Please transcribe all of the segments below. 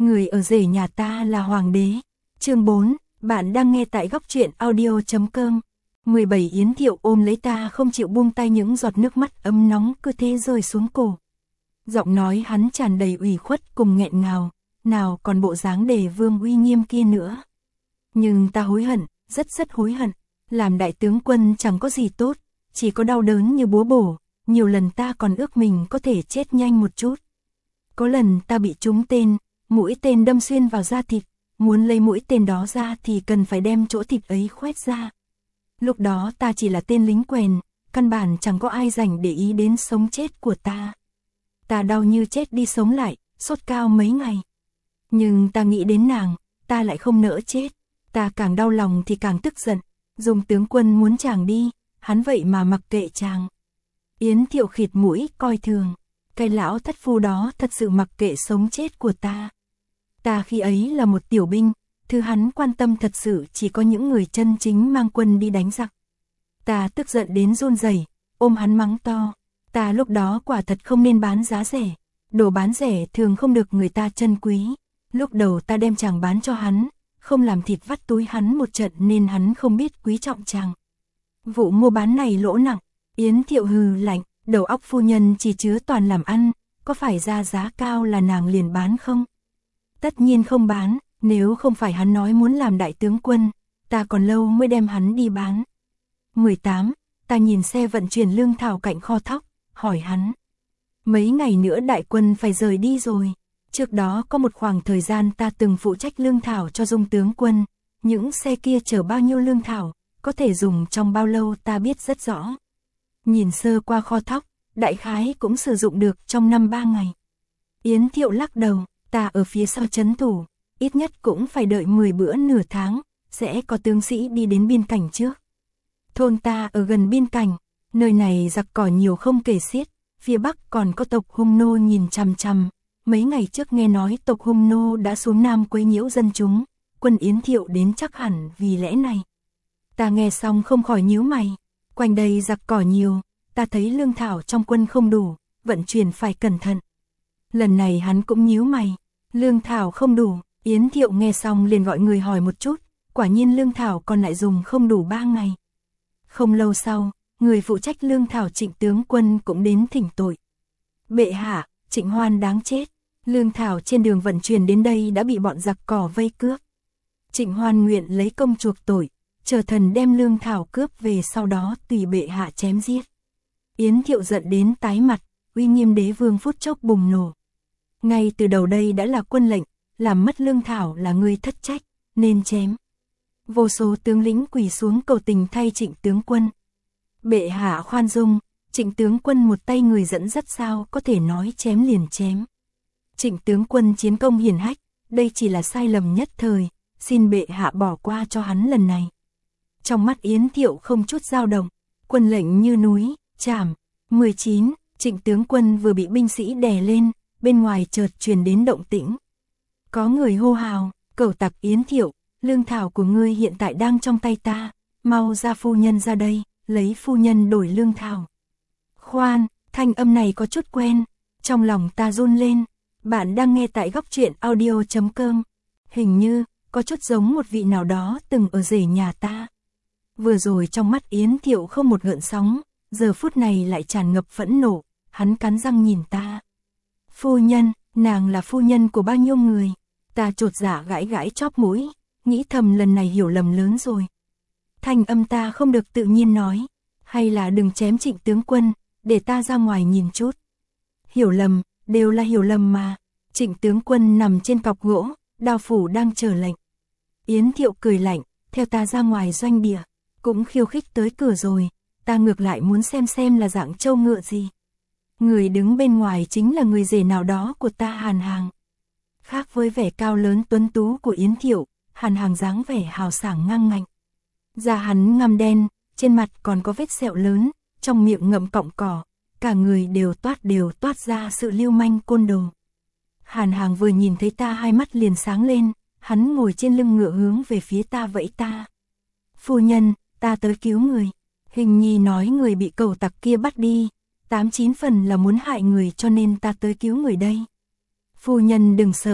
Người ở rể nhà ta là hoàng đế. Chương 4, bạn đang nghe tại góc truyện audio.com. 17 Yến Thiệu ôm lấy ta không chịu buông tay, những giọt nước mắt ấm nóng cứ thế rơi xuống cổ. Giọng nói hắn tràn đầy ủy khuất cùng nghẹn ngào, nào còn bộ dáng đề vương uy nghiêm kia nữa. Nhưng ta hối hận, rất hối hận. Làm đại tướng quân chẳng có gì tốt, chỉ có đau đớn như búa bổ. Nhiều lần ta còn ước mình có thể chết nhanh một chút. Có lần ta bị trúng tên, mũi tên đâm xuyên vào da thịt. Muốn lấy mũi tên đó ra thì cần phải đem chỗ thịt ấy khoét ra. Lúc đó ta chỉ là tên lính quèn, căn bản chẳng có ai rảnh để ý đến sống chết của ta. Ta đau như chết đi sống lại, sốt cao mấy ngày. Nhưng ta nghĩ đến nàng, ta lại không nỡ chết. Ta càng đau lòng thì càng tức giận. Dung tướng quân muốn chàng đi, hắn vậy mà mặc kệ chàng. Yến Thiệu khịt mũi coi thường. Cái lão thất phu đó thật sự mặc kệ sống chết của ta. Ta khi ấy là một tiểu binh, thứ hắn quan tâm thật sự chỉ có những người chân chính mang quân đi đánh giặc. Ta tức giận đến run rẩy, ôm hắn mắng to. Ta lúc đó quả thật không nên bán giá rẻ. Đồ bán rẻ thường không được người ta trân quý. Lúc đầu ta đem chàng bán cho hắn, không làm thịt vắt túi hắn một trận nên hắn không biết quý trọng chàng. Vụ mua bán này lỗ nặng. Yến Thiệu hừ lạnh, đầu óc phu nhân chỉ chứa toàn làm ăn, có phải ra giá cao là nàng liền bán không? Tất nhiên không bán, nếu không phải hắn nói muốn làm đại tướng quân, ta còn lâu mới đem hắn đi bán. 18. Ta nhìn xe vận chuyển lương thảo cạnh kho thóc, hỏi hắn. Mấy ngày nữa đại quân phải rời đi rồi. Trước đó có một khoảng thời gian ta từng phụ trách lương thảo cho Dung tướng quân. Những xe kia chở bao nhiêu lương thảo, có thể dùng trong bao lâu ta biết rất rõ. Nhìn sơ qua kho thóc, đại khái cũng sử dụng được trong 5-3 ngày. Yến Thiệu lắc đầu, ta ở phía sau trấn thủ, ít nhất cũng phải đợi 10 bữa nửa tháng, sẽ có tướng sĩ đi đến biên cảnh trước. Thôn ta ở gần biên cảnh, nơi này giặc cỏ nhiều không kể xiết, phía bắc còn có tộc Hung Nô nhìn chằm chằm. Mấy ngày trước nghe nói tộc Hung Nô đã xuống Nam quấy nhiễu dân chúng, quân Yến Thiệu đến chắc hẳn vì lẽ này. Ta nghe xong không khỏi nhíu mày, quanh đây giặc cỏ nhiều, ta thấy lương thảo trong quân không đủ, vận chuyển phải cẩn thận. Lần này hắn cũng nhíu mày, lương thảo không đủ. Yến Thiệu nghe xong liền gọi người hỏi một chút, quả nhiên lương thảo còn lại dùng không đủ 3 ngày. Không lâu sau, người phụ trách lương thảo Trịnh tướng quân cũng đến thỉnh tội. Bệ hạ, Trịnh Hoan đáng chết, lương thảo trên đường vận chuyển đến đây đã bị bọn giặc cỏ vây cướp. Trịnh Hoan nguyện lấy công chuộc tội, chờ thần đem lương thảo cướp về, sau đó tùy bệ hạ chém giết. Yến Thiệu giận đến tái mặt, uy nghiêm đế vương phút chốc bùng nổ. Ngay từ đầu đây đã là quân lệnh, làm mất lương thảo là ngươi thất trách, nên chém. Vô số tướng lĩnh quỳ xuống cầu tình thay Trịnh tướng quân. Bệ hạ khoan dung, Trịnh tướng quân một tay người dẫn dắt sao có thể nói chém liền chém. Trịnh tướng quân chiến công hiển hách, đây chỉ là sai lầm nhất thời, xin bệ hạ bỏ qua cho hắn lần này. Trong mắt Yến Thiệu không chút dao động, quân lệnh như núi, chảm. 19. Trịnh tướng quân vừa bị binh sĩ đè lên, bên ngoài chợt truyền đến động tĩnh. Có người hô hào, cẩu tặc Yến Thiệu, lương thảo của ngươi hiện tại đang trong tay ta, mau ra phu nhân ra đây, lấy phu nhân đổi lương thảo. Khoan, thanh âm này có chút quen, trong lòng ta run lên. Bạn đang nghe tại góc truyện audio.com. Hình như, có chút giống một vị nào đó từng ở rể nhà ta. Vừa rồi trong mắt Yến Thiệu không một gợn sóng, giờ phút này lại tràn ngập phẫn nộ, hắn cắn răng nhìn ta. Phu nhân, nàng là phu nhân của bao nhiêu người? Ta chột dạ gãi gãi chóp mũi, nghĩ thầm lần này hiểu lầm lớn rồi. Thanh âm ta không được tự nhiên nói, hay là đừng chém Trịnh tướng quân, để ta ra ngoài nhìn chút. Hiểu lầm, đều là hiểu lầm mà. Trịnh tướng quân nằm trên cọc gỗ, đao phủ đang chờ lệnh. Yến Thiệu cười lạnh, theo ta ra ngoài doanh địa, cũng khiêu khích tới cửa rồi, ta ngược lại muốn xem là dạng trâu ngựa gì. Người đứng bên ngoài chính là người rể nào đó của ta Hàn Hàng. Khác với vẻ cao lớn tuấn tú của Yến Thiệu, Hàn Hàng dáng vẻ hào sảng ngang ngạnh. Da hắn ngăm đen, trên mặt còn có vết sẹo lớn, trong miệng ngậm cọng cỏ, cả người đều toát ra sự lưu manh côn đồ. Hàn Hàng vừa nhìn thấy ta hai mắt liền sáng lên, hắn ngồi trên lưng ngựa hướng về phía ta vẫy ta. Phu nhân, ta tới cứu người. Hình nhi nói người bị cẩu tặc kia bắt đi, 8-9 phần là muốn hại người cho nên ta tới cứu người đây. Phu nhân đừng sợ,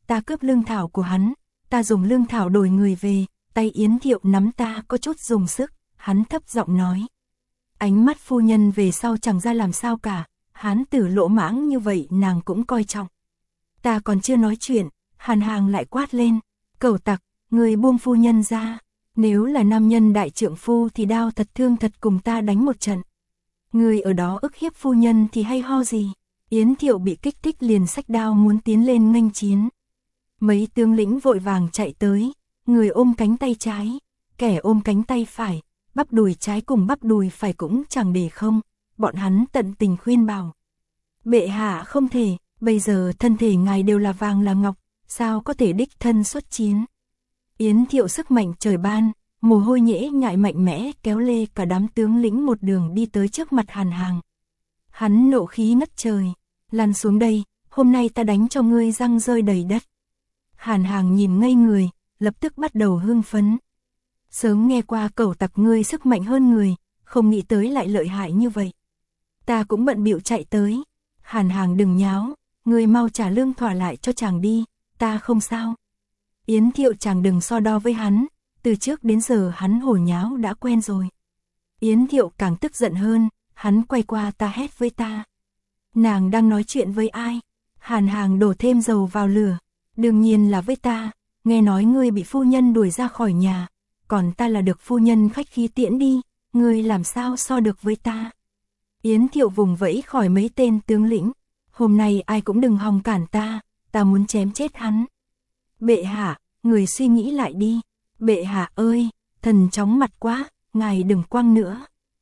ta cướp lương thảo của hắn, ta dùng lương thảo đổi người về, tay Yến Thiệu nắm ta có chút dùng sức, hắn thấp giọng nói. Ánh mắt phu nhân về sau chẳng ra làm sao cả, hán tử lỗ mãng như vậy nàng cũng coi trọng. Ta còn chưa nói chuyện, Hàn Hàng lại quát lên, cẩu tặc, người buông phu nhân ra, nếu là nam nhân đại trượng phu thì đao thật thương thật cùng ta đánh một trận. Người ở đó ức hiếp phu nhân thì hay ho gì. Yến Thiệu bị kích thích liền xách đao muốn tiến lên nghênh chiến. Mấy tướng lĩnh vội vàng chạy tới, người ôm cánh tay trái, kẻ ôm cánh tay phải, bắp đùi trái cùng bắp đùi phải cũng chẳng để không, bọn hắn tận tình khuyên bảo. Bệ hạ không thể, bây giờ thân thể ngài đều là vàng là ngọc, sao có thể đích thân xuất chiến. Yến Thiệu sức mạnh trời ban, mồ hôi nhễ nhại mạnh mẽ kéo lê cả đám tướng lĩnh một đường đi tới trước mặt Hàn Hàng. Hắn nộ khí ngất trời, lăn xuống đây, hôm nay ta đánh cho ngươi răng rơi đầy đất. Hàn Hàng nhìn ngây người, lập tức bắt đầu hưng phấn. Sớm nghe qua cẩu tặc ngươi sức mạnh hơn người, không nghĩ tới lại lợi hại như vậy. Ta cũng bận bịu chạy tới. Hàn Hàng đừng nháo, ngươi mau trả lương thỏa lại cho chàng đi, ta không sao. Yến Thiệu chàng đừng so đo với hắn, từ trước đến giờ hắn hồ nháo đã quen rồi. Yến Thiệu càng tức giận hơn, hắn quay qua ta hét với ta. Nàng đang nói chuyện với ai? Hàn Hàng đổ thêm dầu vào lửa, đương nhiên là với ta, nghe nói ngươi bị phu nhân đuổi ra khỏi nhà, còn ta là được phu nhân khách khí tiễn đi, ngươi làm sao so được với ta? Yến Thiệu vùng vẫy khỏi mấy tên tướng lĩnh, hôm nay ai cũng đừng hòng cản ta muốn chém chết hắn. Bệ hạ, người suy nghĩ lại đi. Bệ hạ ơi, thần chóng mặt quá, ngài đừng quăng nữa.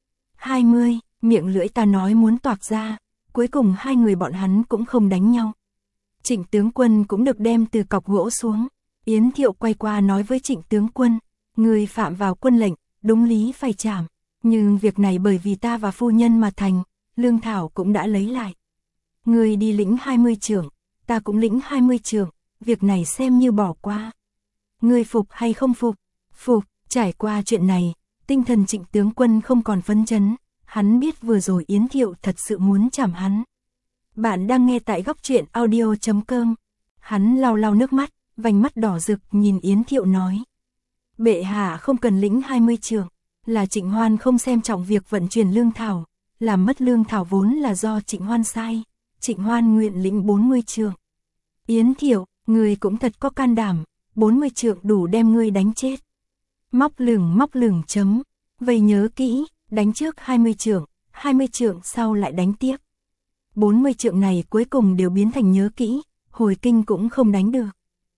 20, miệng lưỡi ta nói muốn toạc ra, cuối cùng hai người bọn hắn cũng không đánh nhau. Trịnh tướng quân cũng được đem từ cọc gỗ xuống. Yến Thiệu quay qua nói với Trịnh tướng quân, người phạm vào quân lệnh, đúng lý phải trảm. Nhưng việc này bởi vì ta và phu nhân mà thành, lương thảo cũng đã lấy lại. Người đi lĩnh 20 trượng, ta cũng lĩnh 20 trượng, việc này xem như bỏ qua. Người phục hay không phục? Phục, trải qua chuyện này, tinh thần Trịnh tướng quân không còn phấn chấn, hắn biết vừa rồi Yến Thiệu thật sự muốn chảm hắn. Bạn đang nghe tại góc truyện audio.com. Hắn lau lau nước mắt, vành mắt đỏ rực nhìn Yến Thiệu nói. Bệ hạ không cần lĩnh 20 trượng, là Trịnh Hoan không xem trọng việc vận chuyển lương thảo, làm mất lương thảo vốn là do Trịnh Hoan sai, Trịnh Hoan nguyện lĩnh 40 trượng. Yến Thiệu, người cũng thật có can đảm, 40 trượng đủ đem ngươi đánh chết. Móc lửng chấm, vậy nhớ kỹ, đánh trước 20 trượng sau lại đánh tiếp. 40 trượng này cuối cùng đều biến thành nhớ kỹ, hồi kinh cũng không đánh được.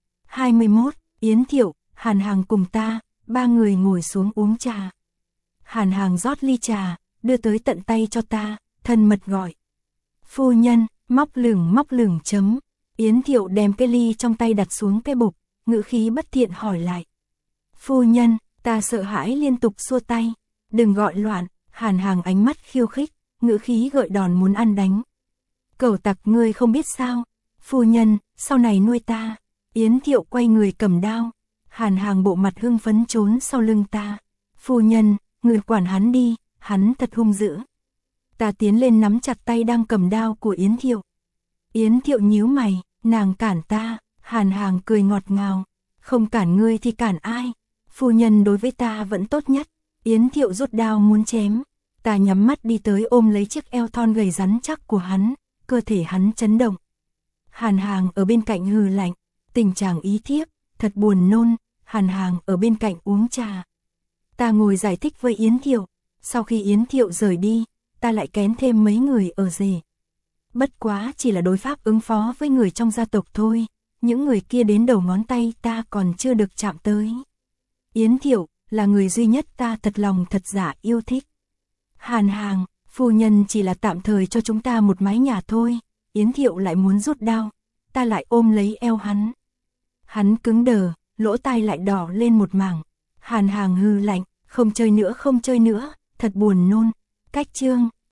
21, Yến Thiệu, Hàn Hàng cùng ta, ba người ngồi xuống uống trà. Hàn Hàng rót ly trà, đưa tới tận tay cho ta, thân mật gọi. Phu nhân, móc lửng chấm. Yến Thiệu đem cái ly trong tay đặt xuống cái bục, ngữ khí bất thiện hỏi lại. Phu nhân, ta sợ hãi liên tục xua tay. Đừng gọi loạn. Hàn Hàng ánh mắt khiêu khích, ngữ khí gợi đòn muốn ăn đánh. Cẩu tặc ngươi không biết sao. Phu nhân, sau này nuôi ta. Yến Thiệu quay người cầm đao. Hàn Hàng bộ mặt hưng phấn trốn sau lưng ta. Phu nhân, người quản hắn đi, hắn thật hung dữ. Ta tiến lên nắm chặt tay đang cầm đao của Yến Thiệu. Yến Thiệu nhíu mày, nàng cản ta. Hàn Hàng cười ngọt ngào. Không cản ngươi thì cản ai? Phu nhân đối với ta vẫn tốt nhất. Yến Thiệu rút đao muốn chém. Ta nhắm mắt đi tới ôm lấy chiếc eo thon gầy rắn chắc của hắn, cơ thể hắn chấn động. Hàn Hàng ở bên cạnh hừ lạnh, tình trạng ý thiếp, thật buồn nôn. Hàn Hàng ở bên cạnh uống trà. Ta ngồi giải thích với Yến Thiệu, sau khi Yến Thiệu rời đi, ta lại kén thêm mấy người ở rể. Bất quá chỉ là đối pháp ứng phó với người trong gia tộc thôi, những người kia đến đầu ngón tay ta còn chưa được chạm tới. Yến Thiệu là người duy nhất ta thật lòng thật giả yêu thích. Hàn Hàng, phu nhân chỉ là tạm thời cho chúng ta một mái nhà thôi. Yến Thiệu lại muốn rút đao, ta lại ôm lấy eo hắn. Hắn cứng đờ, lỗ tai lại đỏ lên một mảng. Hàn Hàng hừ lạnh, không chơi nữa, thật buồn nôn. Cách chương